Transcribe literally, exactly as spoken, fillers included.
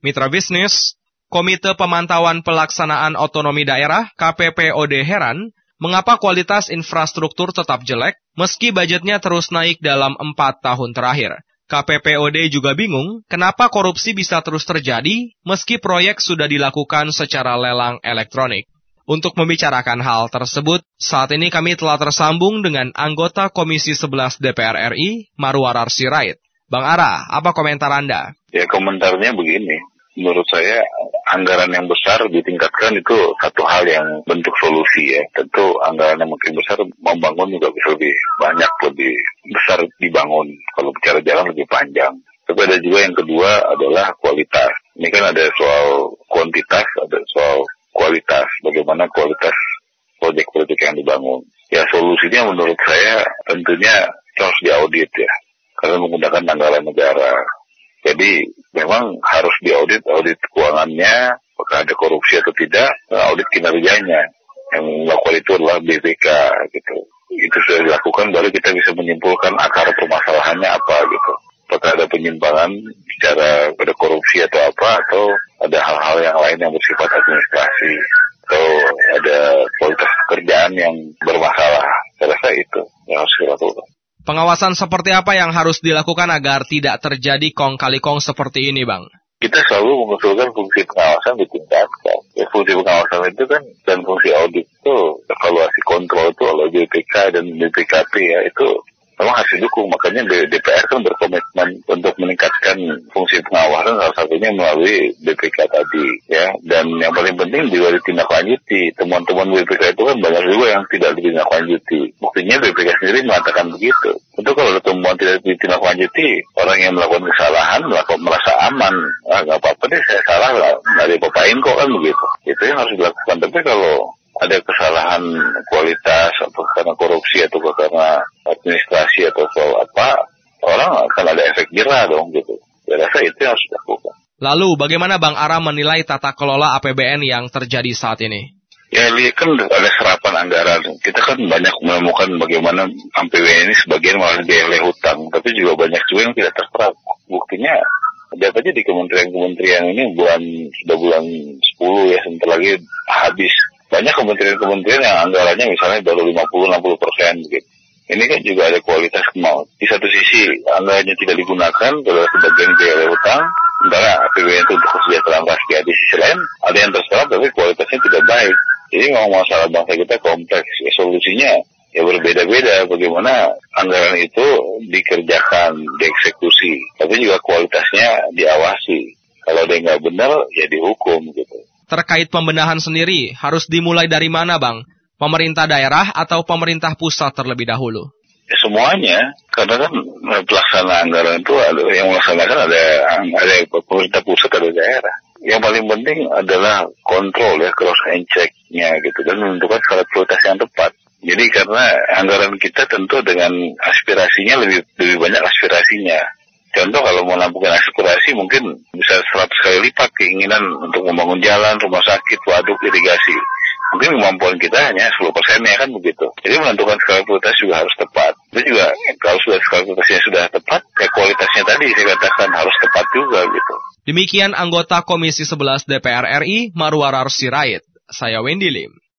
Mitra bisnis, Komite Pemantauan Pelaksanaan Otonomi Daerah K P P O D heran, mengapa kualitas infrastruktur tetap jelek meski budgetnya terus naik dalam empat tahun terakhir. K P P O D juga bingung kenapa korupsi bisa terus terjadi meski proyek sudah dilakukan secara lelang elektronik. Untuk membicarakan hal tersebut, saat ini kami telah tersambung dengan anggota Komisi sebelas D P R R I, Marwarar Sirait. Bang Ara, apa komentar Anda? Ya, komentarnya begini. Menurut saya, anggaran yang besar ditingkatkan itu satu hal yang bentuk solusi ya. Tentu anggaran yang makin besar membangun juga bisa lebih banyak, lebih besar dibangun. Kalau bicara jalan lebih panjang. Tapi ada juga yang kedua adalah kualitas. Ini kan ada soal kuantitas, ada soal kualitas. Bagaimana kualitas proyek-proyek yang dibangun. Ya, solusinya menurut saya tentunya harus diaudit ya. Karena menggunakan anggaran negara. Jadi memang harus diaudit, audit keuangannya, apakah ada korupsi atau tidak, audit kinerjanya. Yang melakukan itu adalah B P K gitu. Itu sudah dilakukan, baru kita bisa menyimpulkan akar permasalahannya apa gitu. Apakah ada penyimpangan secara ada korupsi atau apa, atau ada hal-hal yang lain yang bersifat administrasi, atau ada kualitas pekerjaan yang bermasalah. Saya rasa itu yang harus dilakukan. Pengawasan seperti apa yang harus dilakukan agar tidak terjadi kong kali kong seperti ini, Bang? Kita selalu mengusulkan fungsi pengawasan ditingkatkan. Ya, fungsi pengawasan itu kan, dan fungsi audit itu, evaluasi kontrol itu oleh B P K dan B P K P ya, itu memang harus didukung. Makanya D P R kan berkomitmen untuk meningkatkan fungsi pengawasan, salah satunya melalui B P K tadi ya. Dan yang paling penting juga ditindaklanjuti. Teman-teman B P K itu kan banyak juga yang tidak ditindaklanjuti. Buktinya B P K sendiri mengatakan begitu. Untuk kalau ada temuan tidak ditindaklanjuti, orang yang melakukan kesalahan melakukan merasa aman. Ah, nggak apa-apa deh, saya salah lah, nggak diapa-apain kok kan begitu. Itu yang harus dilakukan. Tapi kalau ada kesalahan kualitas atau karena korupsi atau karena administrasi atau soal apa, orang akan ada efek jerah dong gitu. Saya rasa itu yang harus dilakukan. Lalu bagaimana Bang Ara menilai tata kelola A P B N yang terjadi saat ini? Ya, lihat kan ada serapan anggaran. Kita kan banyak menemukan bagaimana A P B N ini sebagian malah biaya oleh hutang, tapi juga banyak juga yang tidak terserap. Buktinya lihat aja di kementerian-kementerian ini bulan sudah bulan sepuluh ya, sebentar lagi habis. Banyak kementerian-kementerian yang anggarannya misalnya baru lima puluh sampai enam puluh persen gitu. Ini kan juga ada kualitas kemau. Di satu sisi anggarannya tidak digunakan adalah sebagian biaya oleh hutang, sementara A P B N itu untuk kesejahteraan rakyat. Di sisi lain ada yang terserap tapi kualitasnya tidak baik. Jadi ngomong masalah bangsa kita kompleks. Ya, solusinya ya berbeda-beda bagaimana anggaran itu dikerjakan, dieksekusi, tapi juga kualitasnya diawasi. Kalau ada yang nggak benar ya dihukum gitu. Terkait pembenahan sendiri, harus dimulai dari mana, Bang? Pemerintah daerah atau pemerintah pusat terlebih dahulu? Ya, semuanya, karena kan pelaksanaan anggaran itu ada, yang melaksanakan ada, ada pemerintah pusat, ada daerah. Yang paling penting adalah kontrol ya, cross and check-nya gitu, dan menentukan skala prioritas yang tepat. Jadi karena anggaran kita tentu dengan aspirasinya lebih lebih banyak aspirasinya. Contoh kalau mau nampungin aspirasi mungkin bisa seratus kali lipat keinginan untuk membangun jalan, rumah sakit, waduk, irigasi. Mungkin kemampuan kita hanya sepuluh persen ya kan begitu. Jadi menentukan skala prioritas juga harus tepat. Itu juga kalau sudah skala prioritasnya sudah tepat, ya kualitasnya tadi saya katakan harus tepat juga gitu. Demikian anggota Komisi sebelas D P R R I, Marwarar Sirait. Saya Wendy Lim.